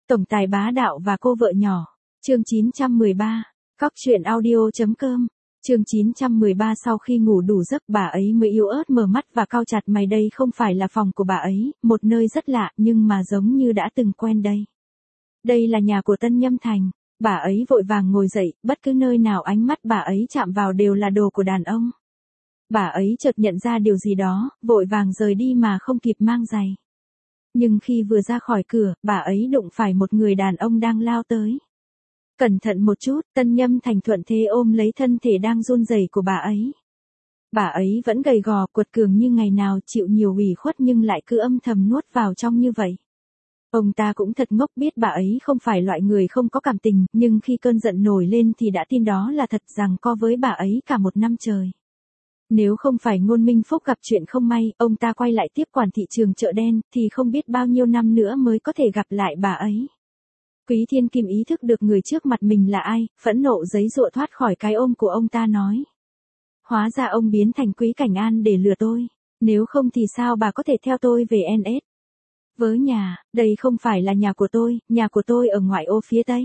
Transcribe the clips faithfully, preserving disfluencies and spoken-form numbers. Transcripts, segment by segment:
Tổng tài bá đạo và cô vợ nhỏ. Chương chín trăm mười ba. Cóc truyện audio.com. Chương chín trăm mười ba. Sau khi ngủ đủ giấc, bà ấy mới yếu ớt mở mắt và cau chặt mày. Đây không phải là phòng của bà ấy, một nơi rất lạ nhưng mà giống như đã từng quen đây. Đây là nhà của Tân Nhâm Thành. Bà ấy vội vàng ngồi dậy, bất cứ nơi nào ánh mắt bà ấy chạm vào đều là đồ của đàn ông. Bà ấy chợt nhận ra điều gì đó, vội vàng rời đi mà không kịp mang giày. Nhưng khi vừa ra khỏi cửa, bà ấy đụng phải một người đàn ông đang lao tới. Cẩn thận một chút, Tân Nhâm Thành thuận thế ôm lấy thân thể đang run rẩy của bà ấy. Bà ấy vẫn gầy gò, quật cường như ngày nào, chịu nhiều ủy khuất nhưng lại cứ âm thầm nuốt vào trong như vậy. Ông ta cũng thật ngốc, biết bà ấy không phải loại người không có cảm tình, nhưng khi cơn giận nổi lên thì đã tin đó là thật, rằng co với bà ấy cả một năm trời. Nếu không phải Ngôn Minh Phúc gặp chuyện không may, ông ta quay lại tiếp quản thị trường chợ đen, thì không biết bao nhiêu năm nữa mới có thể gặp lại bà ấy. Quý Thiên Kim ý thức được người trước mặt mình là ai, phẫn nộ giấy giụa thoát khỏi cái ôm của ông ta nói. Hóa ra ông biến thành Quý Cảnh An để lừa tôi. Nếu không thì sao bà có thể theo tôi về en ét? Với nhà, đây không phải là nhà của tôi, nhà của tôi ở ngoại ô phía Tây.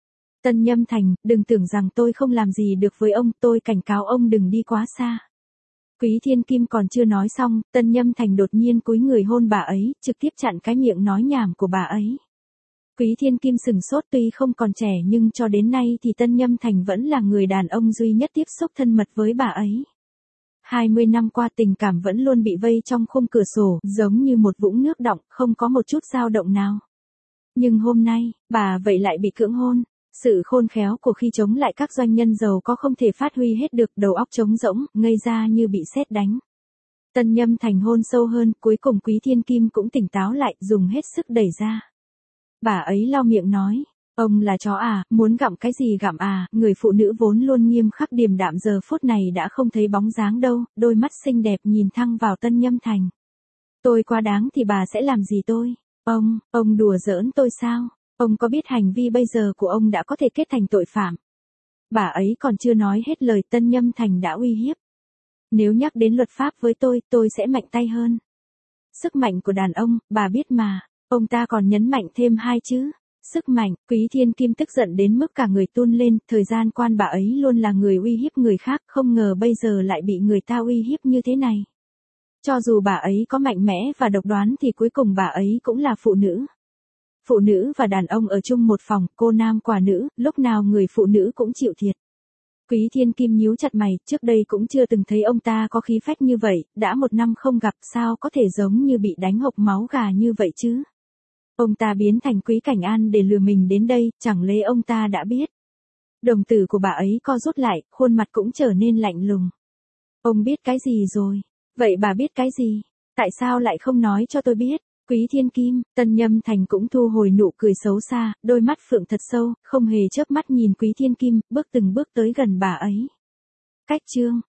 Tân Nhâm Thành, đừng tưởng rằng tôi không làm gì được với ông, tôi cảnh cáo ông đừng đi quá xa. Quý Thiên Kim còn chưa nói xong, Tân Nhâm Thành đột nhiên cúi người hôn bà ấy, trực tiếp chặn cái miệng nói nhảm của bà ấy. Quý Thiên Kim sừng sốt, tuy không còn trẻ nhưng cho đến nay thì Tân Nhâm Thành vẫn là người đàn ông duy nhất tiếp xúc thân mật với bà ấy. hai mươi năm qua tình cảm vẫn luôn bị vây trong khung cửa sổ, giống như một vũng nước đọng, không có một chút dao động nào. Nhưng hôm nay, bà vậy lại bị cưỡng hôn. Sự khôn khéo của khi chống lại các doanh nhân giàu có không thể phát huy hết được, đầu óc trống rỗng, ngây ra như bị sét đánh. Tân Nhâm Thành hôn sâu hơn, cuối cùng Quý Thiên Kim cũng tỉnh táo lại, dùng hết sức đẩy ra. Bà ấy lau miệng nói, ông là chó à, muốn gặm cái gì gặm à, người phụ nữ vốn luôn nghiêm khắc điềm đạm giờ phút này đã không thấy bóng dáng đâu, đôi mắt xinh đẹp nhìn thẳng vào Tân Nhâm Thành. Tôi quá đáng thì bà sẽ làm gì tôi? Ông, ông đùa giỡn tôi sao? Ông có biết hành vi bây giờ của ông đã có thể kết thành tội phạm? Bà ấy còn chưa nói hết lời, Tân Nhâm Thành đã uy hiếp. Nếu nhắc đến luật pháp với tôi, tôi sẽ mạnh tay hơn. Sức mạnh của đàn ông, bà biết mà. Ông ta còn nhấn mạnh thêm hai chữ. Sức mạnh. Quý Thiên Kim tức giận đến mức cả người run lên, thời gian qua bà ấy luôn là người uy hiếp người khác, không ngờ bây giờ lại bị người ta uy hiếp như thế này. Cho dù bà ấy có mạnh mẽ và độc đoán thì cuối cùng bà ấy cũng là phụ nữ. Phụ nữ và đàn ông ở chung một phòng, cô nam quả nữ, lúc nào người phụ nữ cũng chịu thiệt. Quý Thiên Kim nhíu chặt mày, trước đây cũng chưa từng thấy ông ta có khí phách như vậy, đã một năm không gặp sao có thể giống như bị đánh hộc máu gà như vậy chứ. Ông ta biến thành Quý Cảnh An để lừa mình đến đây, chẳng lẽ ông ta đã biết. Đồng tử của bà ấy co rút lại, khuôn mặt cũng trở nên lạnh lùng. Ông biết cái gì rồi? Vậy bà biết cái gì? Tại sao lại không nói cho tôi biết? Quý Thiên Kim, Tân Nhâm Thành cũng thu hồi nụ cười xấu xa, đôi mắt phượng thật sâu, không hề chớp mắt nhìn Quý Thiên Kim, bước từng bước tới gần bà ấy. Cách chương